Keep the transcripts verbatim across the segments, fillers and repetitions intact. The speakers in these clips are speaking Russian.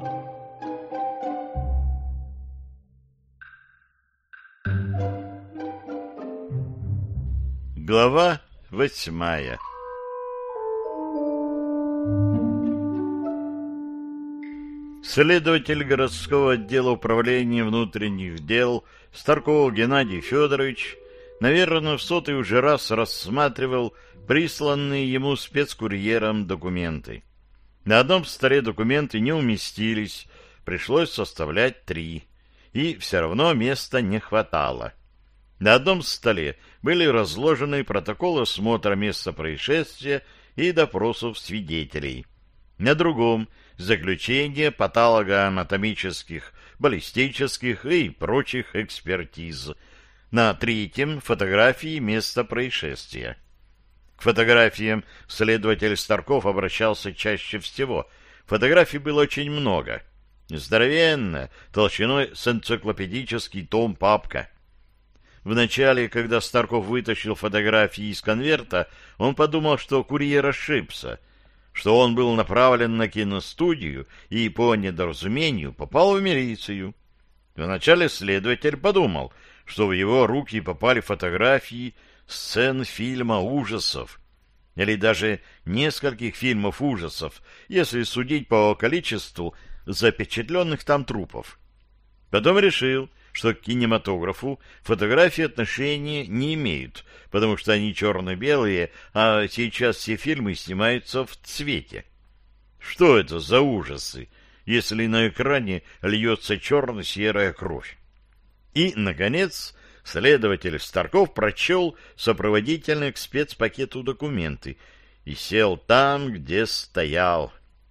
Глава восьмая. Следователь городского отдела управления внутренних дел Старков Геннадий Федорович, наверное, в сотый уже раз рассматривал присланные ему спецкурьером документы. На одном столе документы не уместились, пришлось составлять три, и все равно места не хватало. На одном столе были разложены протоколы осмотра места происшествия и допросов свидетелей. На другом — заключение патологоанатомических, баллистических и прочих экспертиз. На третьем — фотографии места происшествия. К фотографиям следователь Старков обращался чаще всего. Фотографий было очень много. Здоровенная, толщиной с энциклопедический том папка. Вначале, когда Старков вытащил фотографии из конверта, он подумал, что курьер ошибся, что он был направлен на киностудию и по недоразумению попал в милицию. Вначале следователь подумал, что в его руки попали фотографии сцен фильма ужасов, или даже нескольких фильмов ужасов, если судить по количеству запечатленных там трупов. Потом решил, что к кинематографу фотографии отношения не имеют, потому что они черно-белые, а сейчас все фильмы снимаются в цвете. Что это за ужасы, если на экране льется черно-серая кровь? И, наконец, следователь Старков прочел сопроводительный к спецпакету документы и сел там, где стоял.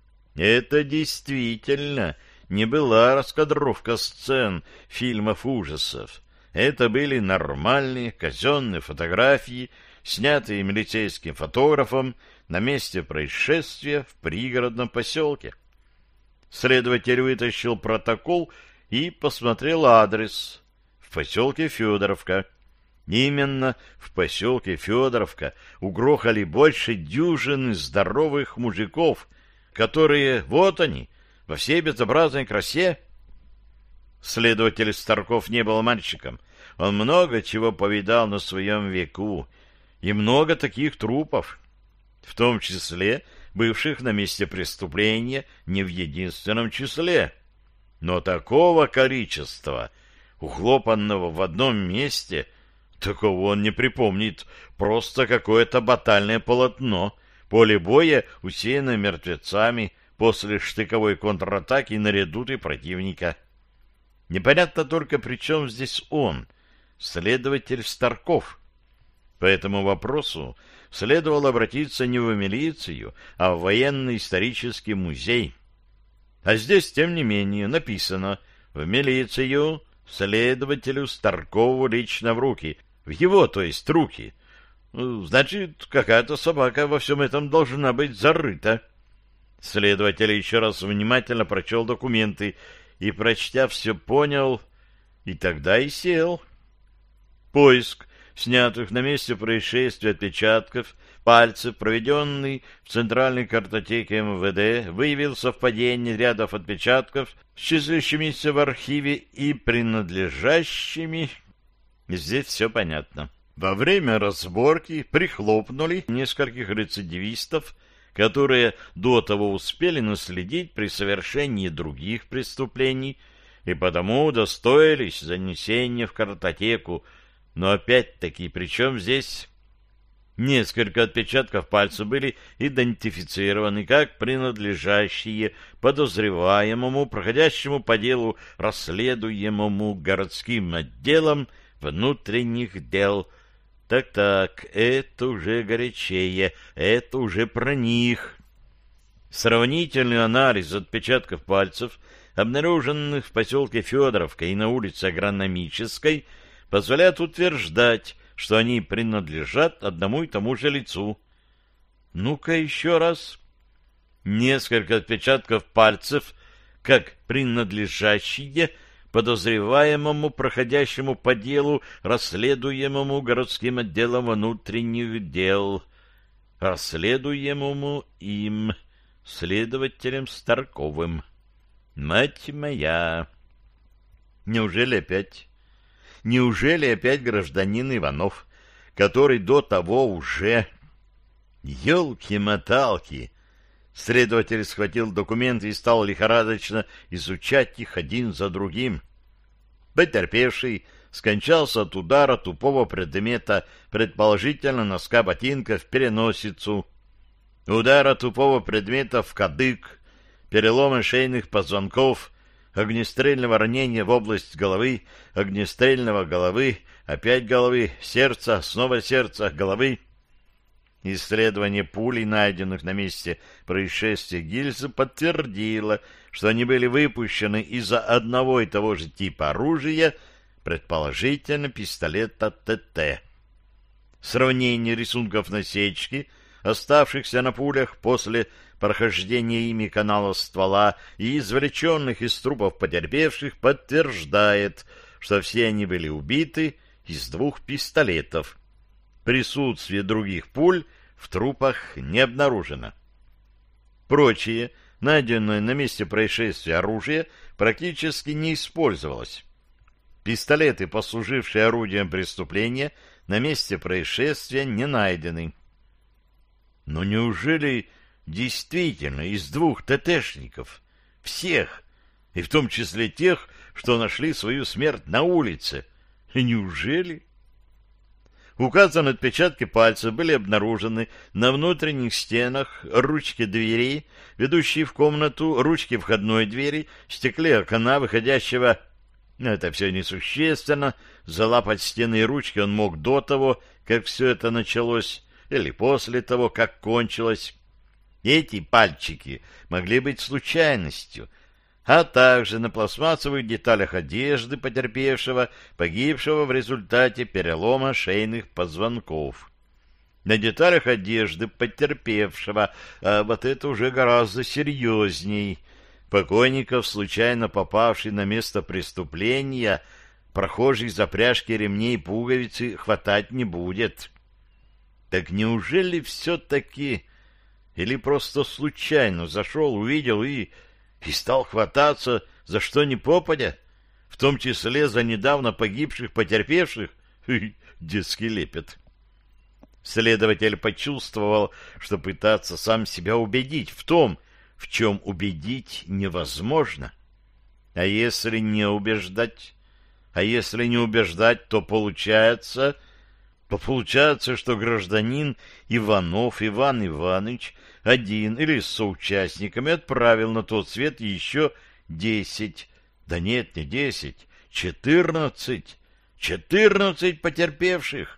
Это действительно не была раскадровка сцен фильмов ужасов. Это были нормальные казенные фотографии, снятые милицейским фотографом на месте происшествия в пригородном поселке. Следователь вытащил протокол и посмотрел адрес. В поселке Федоровка. Именно в поселке Федоровка угрохали больше дюжины здоровых мужиков, которые, вот они, во всей безобразной красе. Следователь Старков не был мальчиком. Он много чего повидал на своем веку, и много таких трупов, в том числе бывших на месте преступления не в единственном числе. Но такого количества, ухлопанного в одном месте, такого он не припомнит. Просто какое-то батальное полотно, поле боя, усеянное мертвецами, после штыковой контратаки на редуты противника. Непонятно только, при чем здесь он, следователь Старков. По этому вопросу следовало обратиться не в милицию, а в военно-исторический музей. А здесь, тем не менее, написано «в милицию следователю Старкову лично в руки». В его, то есть, руки. Значит, какая-то собака во всем этом должна быть зарыта. Следователь еще раз внимательно прочел документы и, прочтя, все понял, и тогда и сел. Поиск снятых на месте происшествия отпечатков пальцев, проведенный в Центральной картотеке эм вэ дэ, выявил совпадение рядов отпечатков с числящимися в архиве и принадлежащими. Здесь все понятно. Во время разборки прихлопнули нескольких рецидивистов, которые до того успели наследить при совершении других преступлений и потому удостоились занесения в картотеку. Но опять-таки, причем здесь несколько отпечатков пальцев были идентифицированы как принадлежащие подозреваемому, проходящему по делу расследуемому городским отделом внутренних дел. Так-так, это уже горячее, это уже про них. Сравнительный анализ отпечатков пальцев, обнаруженных в поселке Федоровка и на улице Агрономической, позволяет утверждать, что они принадлежат одному и тому же лицу. Ну-ка еще раз. Несколько отпечатков пальцев, как принадлежащие подозреваемому, проходящему по делу, расследуемому городским отделом внутренних дел, расследуемому им, следователем Старковым. Мать моя! Неужели опять? Неужели опять гражданин Иванов, который до того уже... Ёлки-моталки! Следователь схватил документы и стал лихорадочно изучать их один за другим. Потерпевший скончался от удара тупого предмета, предположительно носка ботинка, в переносицу, удара тупого предмета в кадык, перелома шейных позвонков, огнестрельного ранения в область головы, огнестрельного головы, опять головы, сердца, снова сердца, головы. Исследование пулей, найденных на месте происшествия гильзы, подтвердило, что они были выпущены из-за одного и того же типа оружия, предположительно пистолета ТТ. Сравнение рисунков насечки, оставшихся на пулях после прохождения ими канала ствола и извлеченных из трупов потерпевших, подтверждает, что все они были убиты из двух пистолетов. Присутствие других пуль в трупах не обнаружено. Прочее, найденное на месте происшествия оружие, практически не использовалось. Пистолеты, послужившие орудием преступления, на месте происшествия не найдены. Но неужели действительно из двух ТТшников, всех, и в том числе тех, что нашли свою смерть на улице, неужели? Указанные отпечатки пальцев были обнаружены на внутренних стенах, ручке дверей, ведущей в комнату, ручке входной двери, стекле окна, выходящего... Это все несущественно. Залапать стены и ручки он мог до того, как все это началось, или после того, как кончилось. Эти пальчики могли быть случайностью, а также на пластмассовых деталях одежды потерпевшего, погибшего в результате перелома шейных позвонков. На деталях одежды потерпевшего, а вот это уже гораздо серьезней, покойников, случайно попавший на место преступления, прохожих за пряжки ремней и пуговицы хватать не будет. Так неужели все-таки... Или просто случайно зашел, увидел и... и стал хвататься за что ни попадя, в том числе за недавно погибших потерпевших? Детский лепет. Следователь почувствовал, что пытаться сам себя убедить в том, в чем убедить невозможно. А если не убеждать? А если не убеждать, то получается... то получается, что гражданин Иванов Иван Иванович один или с соучастниками отправил на тот свет еще десять, да нет, не десять, четырнадцать, четырнадцать потерпевших.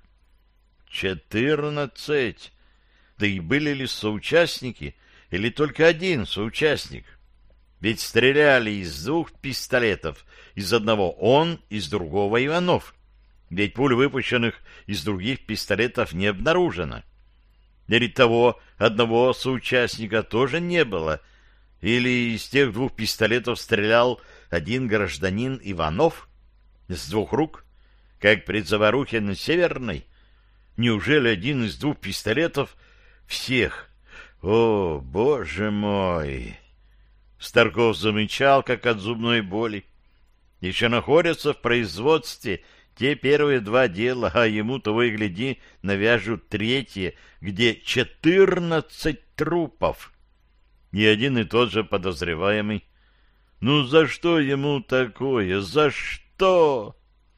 Четырнадцать! Да и были ли соучастники, или только один соучастник? Ведь стреляли из двух пистолетов, из одного он, из другого Иванов. Ведь пуль, выпущенных из других пистолетов, не обнаружено. Или того одного соучастника тоже не было. Или из тех двух пистолетов стрелял один гражданин Иванов с двух рук, как при заварухе на Северной. Неужели один из двух пистолетов всех? О, боже мой! Старков замычал, как от зубной боли. Еще находятся в производстве те первые два дела, а ему, того и гляди, навяжут третье, где четырнадцать трупов. И один и тот же подозреваемый. Ну за что ему такое? За что?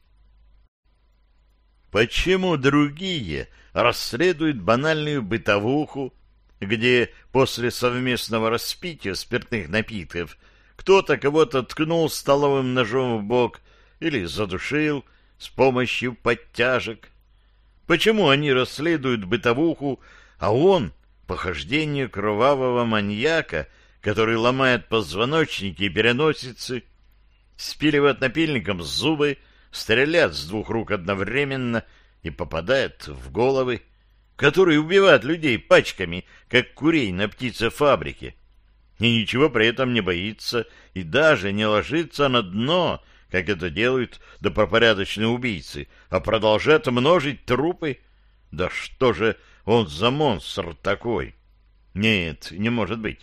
Почему другие расследуют банальную бытовуху, где после совместного распития спиртных напитков кто-то кого-то ткнул столовым ножом в бок или задушил с помощью подтяжек? Почему они расследуют бытовуху, а он — похождение кровавого маньяка, который ломает позвоночники и переносицы, спиливает напильником зубы, стреляет с двух рук одновременно и попадает в головы, который убивает людей пачками, как курей на птицефабрике, и ничего при этом не боится и даже не ложится на дно, как это делают добропорядочные убийцы, а продолжает множить трупы? Да что же он за монстр такой? Нет, не может быть.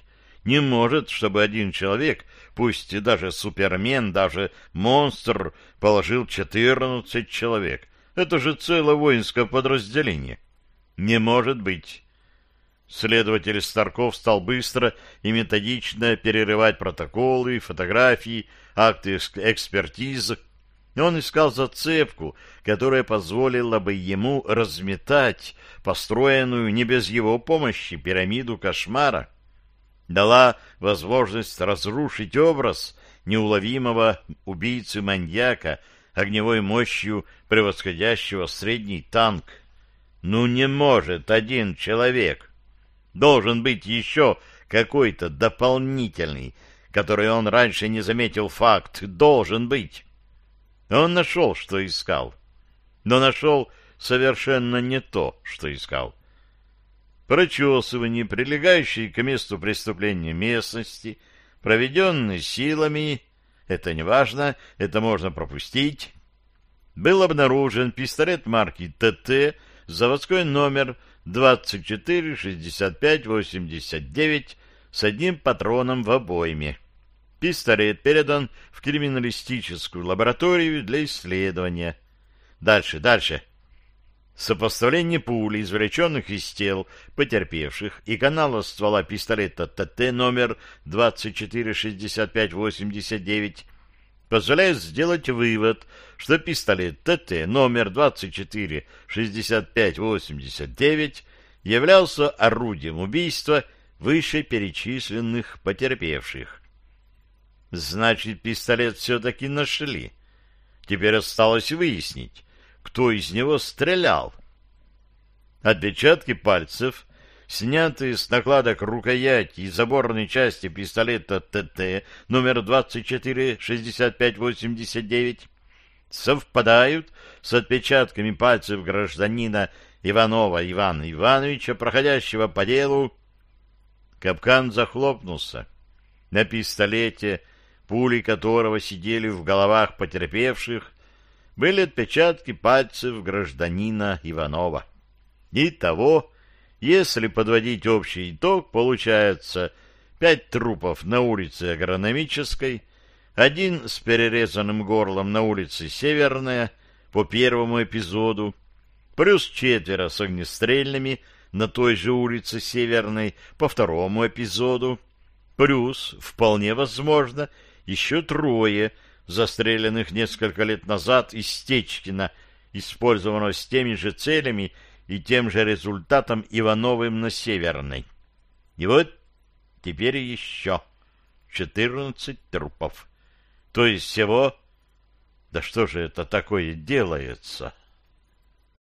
Не может, чтобы один человек, пусть и даже супермен, даже монстр, положил четырнадцать человек. Это же целое воинское подразделение. Не может быть. Следователь Старков стал быстро и методично перерывать протоколы, фотографии, акты экспертиз. Он искал зацепку, которая позволила бы ему разметать построенную не без его помощи пирамиду кошмара, дала возможность разрушить образ неуловимого убийцы-маньяка огневой мощью превосходящего средний танк. Ну не может один человек. Должен быть еще какой-то дополнительный, который он раньше не заметил факт. Должен быть. Он нашел, что искал. Но нашел совершенно не то, что искал. Прочесывание, прилегающей к месту преступления местности, проведенные силами, это не важно, это можно пропустить, был обнаружен пистолет марки ТТ, заводской номер двадцать четыре шестьдесят пять восемьдесят девять с одним патроном в обойме. Пистолет передан в криминалистическую лабораторию для исследования. Дальше, дальше. Сопоставление пули, извлеченных из тел потерпевших, и канала ствола пистолета ТТ номер двадцать четыре шестьдесят пять восемьдесят девять позволяет сделать вывод, что пистолет ТТ номер двадцать четыре шестьдесят пять восемьдесят девять являлся орудием убийства вышеперечисленных потерпевших. Значит, пистолет все-таки нашли. Теперь осталось выяснить, кто из него стрелял. Отпечатки пальцев, снятые с накладок рукояти и заборной части пистолета ТТ номер двадцать четыре шестьдесят пять восемьдесят девять, совпадают с отпечатками пальцев гражданина Иванова Ивана Ивановича, проходящего по делу. Капкан захлопнулся. На пистолете, пули которого сидели в головах потерпевших, были отпечатки пальцев гражданина Иванова. Итого, если подводить общий итог, получается пять трупов на улице Агрономической, один с перерезанным горлом на улице Северная по первому эпизоду, плюс четверо с огнестрельными на той же улице Северной по второму эпизоду, плюс, вполне возможно, еще трое, застреленных несколько лет назад из Стечкина, использованного с теми же целями и тем же результатом Ивановым на Северной. И вот теперь еще четырнадцать трупов. То есть всего... Да что же это такое делается?»